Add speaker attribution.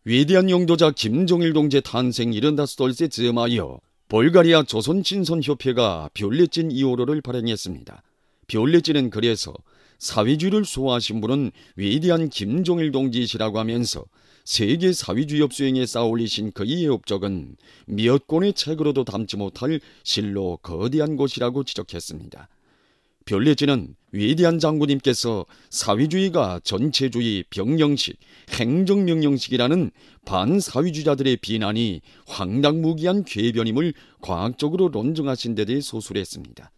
Speaker 1: 위대한 영도자 김정일 동지의 탄생 75돌째 즈음하여 볼가리아 조선친선협회가 뷸레진 2호로를 발행했습니다. 뷸레진은 그래서 사회주의를 수호하신 분은 위대한 김정일 동지시라고 하면서 세계 사회주의협 수행에 쌓아올리신 그의 업적은 몇 권의 책으로도 담지 못할 실로 거대한 것이라고 지적했습니다. 뷸레진은 위대한 장군님께서 사회주의가 전체주의, 병영식, 행정명령식이라는 반사회주의자들의 비난이 황당무계한 궤변임을 과학적으로 논증하신 데 대해 소술했습니다.